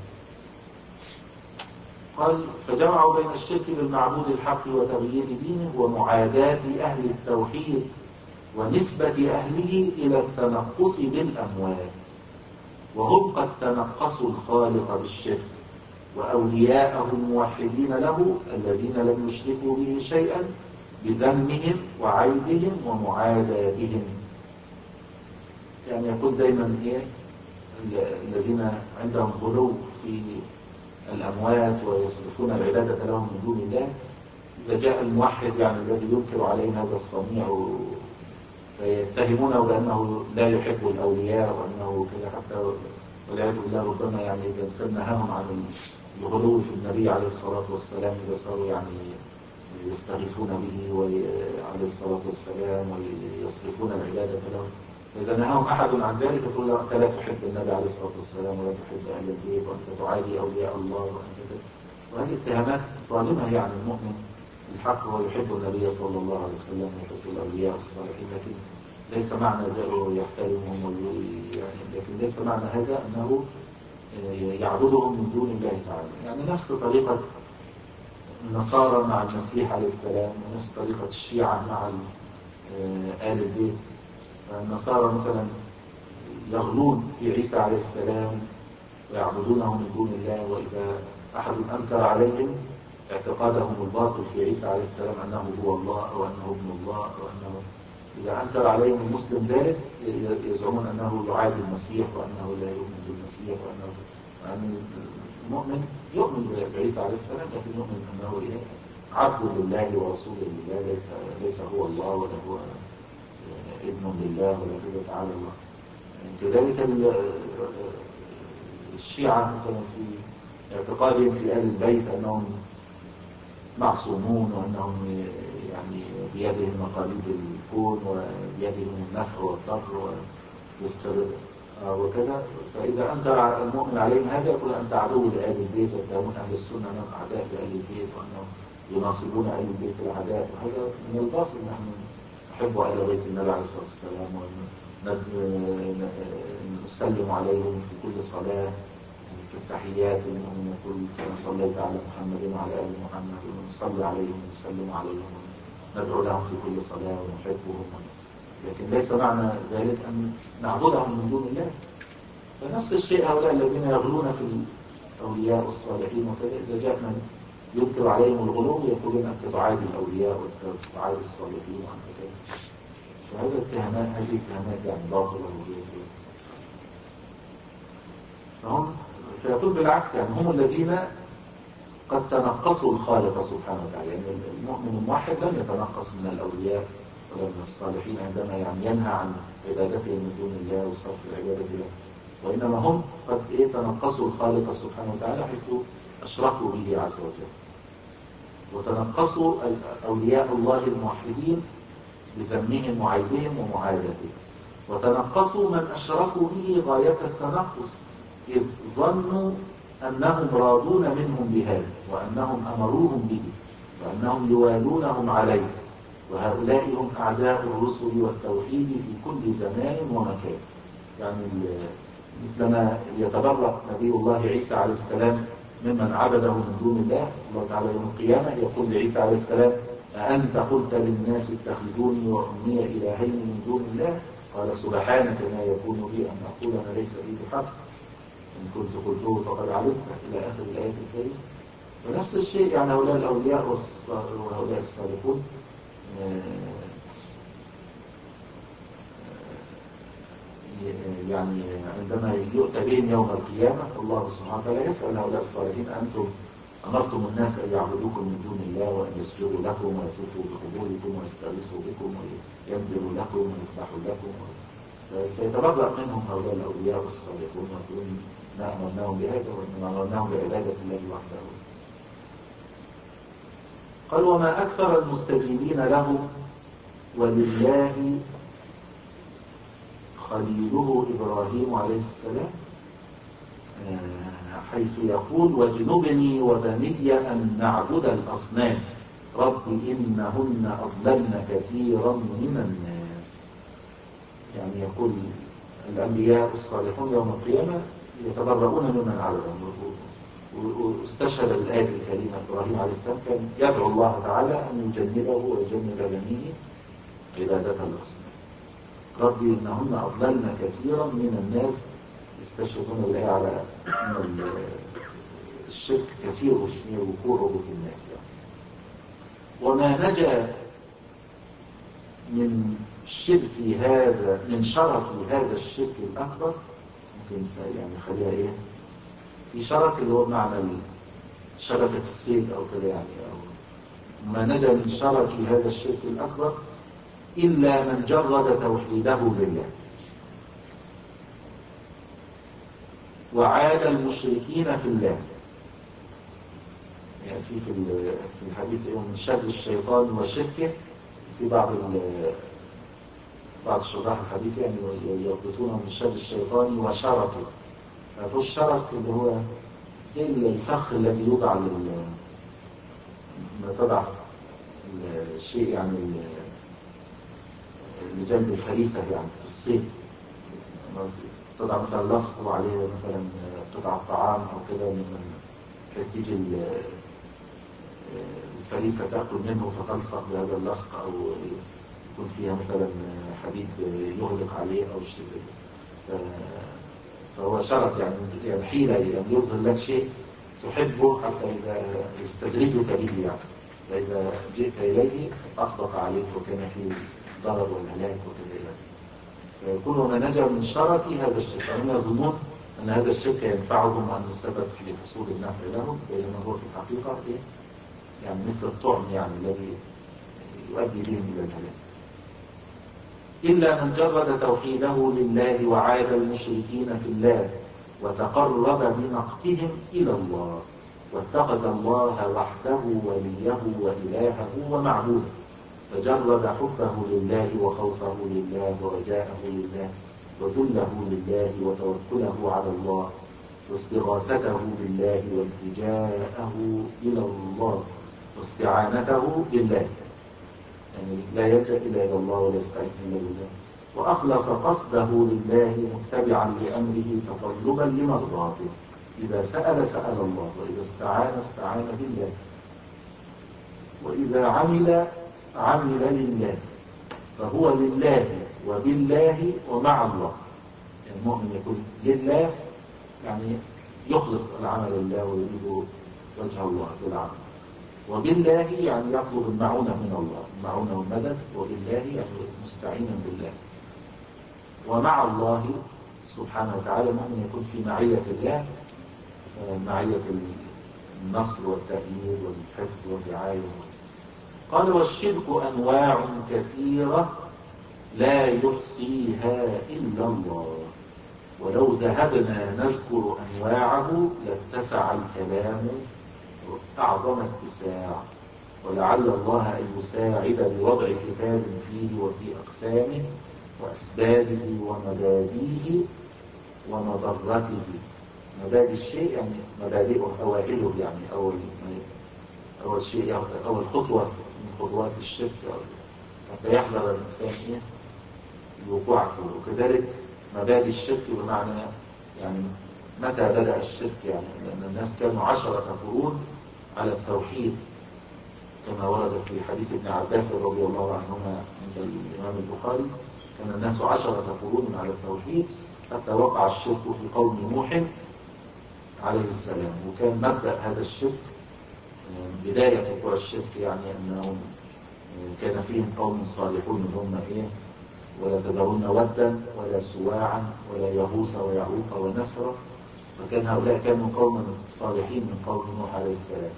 قال فجمعوا بين الشرك بالمعبود الحق وتغيير دينه ومعاداة أهل التوحيد ونسبة أهله إلى التنقص بالأموات، وهم قد تنقصوا الخالق بالشرك وأولياءه الموحدين له الذين لم يشركوا به شيئا بذمهم وعيبهم ومعاداتهم. يعني يقول دايما إيه الذين عندهم غلو في الأموات ويصرفون العبادة لهم من دون الله، إذا جاء الموحد يعني الذي ينكر عليه هذا الصنيع فيتهمونه بأنه لا يحب الأولياء وأنه كذا، حتى والعياذ بالله ربما يعني إذا سنهاهم عن الغلو في النبي عليه الصلاة والسلام إذا صاروا يعني يستغيثون به عليه الصلاة والسلام ويصرفون العبادة له، فإذا نهاهم أحد عن ذلك يقول له أنت لا تحب النبي عليه الصلاة والسلام ولا تحب أهل البيت وأنت تعادي أولياء الله وأنت، وهذه اتهامات ظالمة. يعني المؤمن الحق هو يحب النبي صلى الله عليه وسلم ويحب الأولياء الصالحين، لكن ليس معنى ذلك يحترمهم يعني، لكن ليس معنى هذا أنه يعبدهم من دون الله تعالى. يعني نفس طريقة النصارى مع المسيح عليه السلام ونفس طريقة الشيعة مع آل البيت. فالنصارى مثلا يغلون في عيسى عليه السلام ويعبدونه من دون الله، وإذا أحد أنكر عليهم اعتقادهم الباطل في عيسى عليه السلام أنه هو الله أو أنه ابن الله أو أنه، إذا أنكر عليهم المسلم ذلك يزعمون أنه يعادي المسيح وأنه لا يؤمن بالمسيح، وأنه يعني المؤمن يؤمن بعيسى عليه السلام لكن يؤمن أنه إيه عبد لله ورسول لله، ليس ليس هو الله ولا هو ابن لله ولا كذا تعالى الله. يعني كذلك الشيعة مثلا في اعتقادهم في آل البيت أنهم معصومون وأنهم يعني بيدهم مقاليد الكون وبيدهم النفع والضر والاستغلال وكذا. فإذا أنكر المؤمن عليهم هذا يقول أنت عدو لآل البيت، وتهمون أهل السنة أنهم أعداء لآل البيت وأنهم يناصبون أهل البيت الأعداء، وهذا من الباطل. نحن نحب أهل بيت النبي عليه الصلاة والسلام ونسلم عليهم في كل صلاة، في التحيات إنهم يقول كما صليت على محمد وعلى آل محمد، ونصلي عليهم ونسلم عليهم وندعو لهم في كل صلاة ونحبهم، لكن ليس معنى ذلك أن نعبدهم من دون الله. فنفس الشيء هؤلاء الذين يغلون في الأولياء الصالحين وكذا، إذا جاء من ينكر عليهم الغلو يقولون أنت تعادي الأولياء وأنت تعادي الصالحين وأنت كذا. فهذا اتهامات، هذه اتهامات يعني باطلة وغير. فهم فيقول بالعكس، يعني هم الذين قد تنقصوا الخالق سبحانه وتعالى. يعني المؤمن الموحد لم يتنقص من الأولياء ولا من الصالحين عندما يعني ينهى عن عبادتهم من دون الله وصرف العبادة له، وإنما هم قد إيه تنقصوا الخالق سبحانه وتعالى حيث أشركوا به عز وجل، وتنقصوا أولياء الله الموحدين بذمهم وعيبهم ومعادتهم، وتنقصوا من أشركوا به غاية التنقص إذ ظنوا أنهم راضون منهم بهذا، وأنهم أمروهم به، وأنهم يوالونهم عليه، وهؤلاء هم أعداء الرسل والتوحيد في كل زمان ومكان. يعني مثلما يتبرأ نبي الله عيسى عليه السلام ممن عبده من دون الله، الله تعالى يوم القيامة يقول لعيسى عليه السلام أأنت قلت للناس اتخذوني وأمي إلهين من دون الله؟ قال سبحانك ما يكون لي أن أقول ما ليس لي بحق، إن كنت قلته فقد علمته، إلى آخر الآية الكريمة. فنفس الشيء يعني هؤلاء الأولياء وهؤلاء الصالحون يعني عندما يؤتى بهم يوم القيامة الله سبحانه وتعالى يسأل هؤلاء الصالحين أنتم أمرتم الناس أن يعبدوكم من دون الله وأن يسجدوا لكم ويطوفوا بقبوركم ويستغيثوا بكم وينزلوا لكم ويذبحوا لكم، فسيتبرأ منهم هؤلاء الأولياء الصالحون ويقولون ما أمرناهم بهذا وإنما أمرناهم بعبادة الله وحده. قال وما أكثر المستجيبين له ولله خليله إبراهيم عليه السلام، حيث يقول واجنبني وبني أن نعبد الأصنام رب إنهن أضللن كثيرا من الناس. يعني يقول الأنبياء الصالحون يوم القيامة يتبرؤون ممن عبدهم، واستشهد الآية الكريمة إبراهيم عليه السلام كان يدعو الله تعالى أن يجنبه ويجنب بنيه عبادة الأصنام. رب إنهن أضللن كثيرا من الناس، يستشهدون بالآية على أن الشرك كثير وقوعه في الناس يعني. وما نجا من شرك هذا من شرك هذا الشرك الأكبر، ممكن يعني خليها إيه في شرك اللي هو معنى شبكة الصيد أو كده يعني، أو ما نجا من شرك هذا الشرك الأكبر إلا من جرد توحيده لله وعاد المشركين في الله. يعني في في الحديث من شر الشيطان وشركه، في بعض بعض شراح الحديث يعني يربطونه من شر الشيطان وشركه. ففي الشرك اللي هو زي الفخ الذي يوضع لما تضع الشيء يعني اللي جنب الفريسة يعني في الصيد، تضع مثلا لصق وعليه مثلا قطعة طعام أو كده من بحيث تيجي الفريسة تأكل منه فتلصق بهذا اللصق، أو يكون فيها مثلا حديد يغلق عليه أو شيء زي كده. فهو شرط يعني يعني حيلة يعني يظهر لك شيء تحبه حتى إذا يستدرجك به يعني، فإذا جئت إليه أطبق عليك وكان فيه ضرر والهلاك وكذا إليه. فيقول وما نجا من شرك هذا الشرك، هم يظنون أن هذا الشرك ينفعهم وأن السبب في حصول النفع لهم، بينما هو في الحقيقة إيه؟ يعني مثل الطعم يعني الذي يؤدي بهم إلى الهلاك. إلا من جرد توحيده لله وعاد المشركين في الله وتقرب بنقتهم إلى الله واتخذ الله وحده وليه وإلهه ومعبوده، فجرد حبه لله وخوفه لله ورجاءه لله وذله لله وتوكله على الله واستغاثته بالله والتجاءه إلى الله واستعانته بالله، يعني لا يلجأ إلا إلى الله ولا يستعين إلا بالله، وأخلص قصده لله متبعا لأمره تطلبا لمرضاته. إذا سأل سأل الله، وإذا استعان استعان بالله، وإذا عمل عمل لله، فهو لله وبالله ومع الله. المؤمن يكون لله يعني يخلص العمل لله ويريد وجه الله بالعمل، وبالله يعني يطلب المعونة من الله، المعونة والمدد، وبالله يعني مستعينا بالله، ومع الله سبحانه وتعالى. المؤمن يكون في معية الله، معية النصر والتأييد والحفظ والرعاية. قال والشرك أنواع كثيرة لا يحصيها إلا الله، ولو ذهبنا نذكر أنواعه لاتسع الكلام أعظم اتساع، ولعل الله أن يساعد بوضع كتاب فيه وفي أقسامه وأسبابه ومبادئه ومضرته. مبادئ الشيء يعني مبادئه أوائله، يعني أول أول شيء أول خطوة من خطوات الشرك حتى يحذر الإنسان إيه الوقوع فيه. وكذلك مبادئ الشرك بمعنى يعني متى بدأ الشرك، يعني لأن الناس كانوا عشرة قرون على التوحيد كما ورد في حديث ابن عباس رضي الله عنهما عند الإمام البخاري، كان الناس عشرة قرون على التوحيد حتى وقع الشرك في قوم نوح عليه السلام. وكان مبدأ هذا الشرك بداية وقوع الشرك يعني أنهم كان فيهم قوم صالحون هم إيه ولا تذرون ودا ولا سواعا ولا يغوث ويعوق ونسرا، فكان هؤلاء كانوا قوما صالحين من قوم نوح عليه السلام.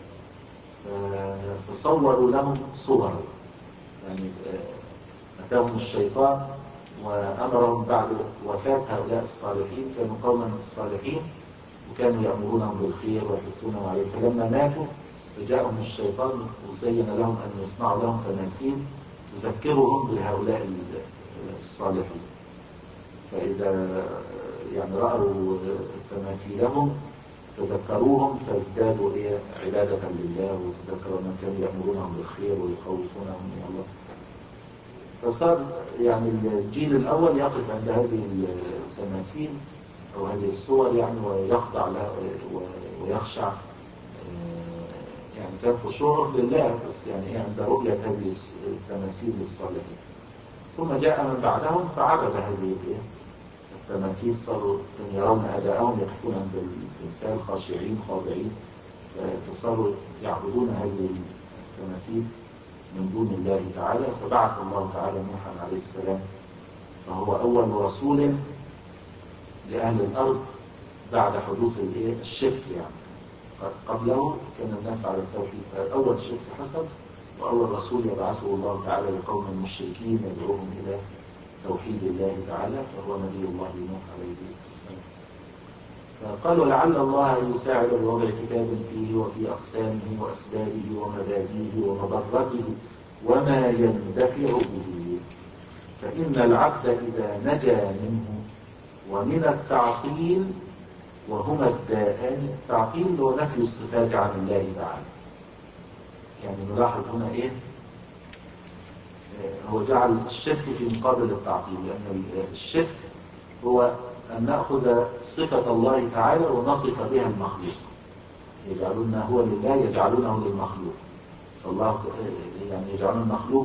فصوروا لهم صورا، يعني أتاهم الشيطان وأمرهم بعد وفاة هؤلاء الصالحين، كانوا قوما صالحين وكانوا يأمرونهم بالخير ويحثونهم عليه، فلما ماتوا فجاءهم الشيطان وزين لهم أن يصنعوا لهم تماثيل تذكرهم بهؤلاء الصالحين. فإذا يعني رأوا تماثيلهم تذكروهم فازدادوا إيه عبادة لله، وتذكروا أنهم كانوا يأمرونهم بالخير ويخوفونهم من الله. فصار يعني الجيل الأول يقف عند هذه التماثيل أو هذه الصور يعني ويخضع لها ويخشع، يعني كان خشوع لله بس يعني عند رؤية هذه التماثيل للصالحين. ثم جاء من بعدهم فعبد هذه التماثيل، صاروا يرون أداءهم يقفون عند التمثال خاشعين خاضعين، فصاروا يعبدون هذه التماثيل من دون الله تعالى. فبعث الله تعالى نوحا عليه السلام، فهو أول رسول لأهل الأرض بعد حدوث الشرك. يعني قبله كان الناس على التوحيد، فأول شرك حصل وأول رسول يبعثه الله تعالى لقوم المشركين يدعوهم إلى توحيد الله تعالى، فهو نبي الله نوح عليه السلام. فقال ولعل الله يساعد بوضع كتاب فيه وفي أقسامه وأسبابه ومبادئه ومضرته وما يندفع به، فإن العبد إذا نجا منه ومن التعطيل وهما الداءان. التعطيل هو نفي الصفات عن الله تعالى، يعني نلاحظ هنا إيه هو جعل الشرك في مقابل التعطيل، لأن الشرك هو أن نأخذ صفة الله تعالى ونصف بها المخلوق، يجعلون هو لله يجعلونه للمخلوق، فالله يعني يجعلون المخلوق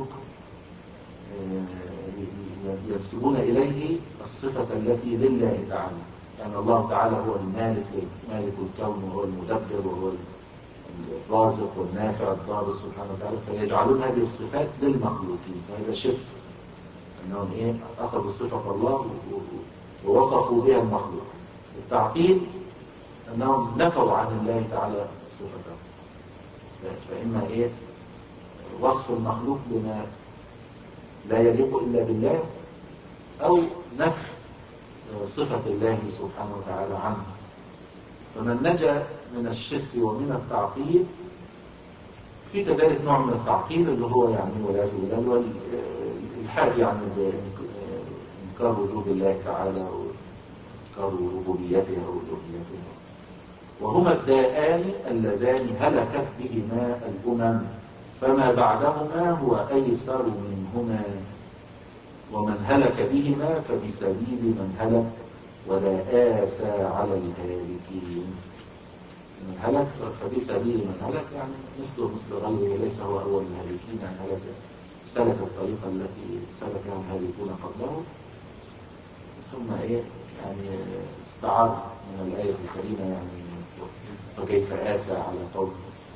ينسبون إليه الصفة التي لله تعالى، يعني الله تعالى هو المالك مالك الكون وهو المدبر وهو الرازق والنافع الضار سبحانه وتعالى، فيجعلون هذه الصفات للمخلوقين، فهذا شرك أنهم إيه أخذوا صفة الله ووصفوا بها المخلوق. التعطيل أنهم نفوا عن الله تعالى صفته، فإما إيه وصف المخلوق بما لا يليق إلا بالله، أو نفي صفة الله سبحانه وتعالى عنه. فمن نجا من الشرك ومن التعطيل في كذلك نوع من التعطيل اللي هو يعني والعياذ بالله الحاد يعني بإنكار وجود الله تعالى وإنكار ربوبيته وألوهيته، وهما الداءان اللذان هلكت بهما الأمم فما بعدهما هو أيسر منهما، ومن هلك بهما فبسبيل من هلك ولا آسى على الهالكين. من هلك فبسبيل من هلك يعني مثله مثل غيره، ليس هو أول الهالكين، يعني هلك سلك الطريقة التي سلكها الهالكون قبله. ثم إيه يعني استعار من الآية الكريمة يعني فكيف آسى على قوم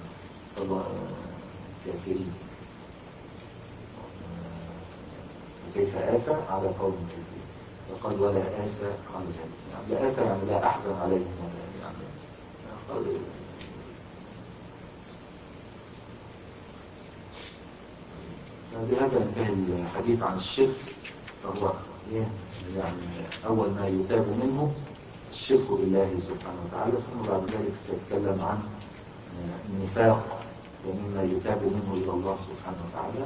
كافرين، فكيف آسى على قوم كافرين، فقال ولا آسى على ذلك، يعني لا آسى يعني لا أحزن عليهم، يعني بهذا انتهى الحديث عن الشرك. فهو إيه يعني أول ما يتاب منه الشرك بالله سبحانه وتعالى، ثم بعد ذلك سيتكلم عن النفاق ومما يتاب منه إلى الله سبحانه وتعالى.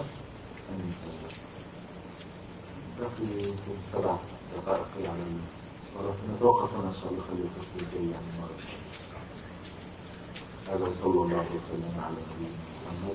بقي سبع دقائق على الصلاة، نتوقف هنا إن شاء الله، خلي التصوير جاي يعني مرة. هذا صلى الله وسلم على نبينا محمد.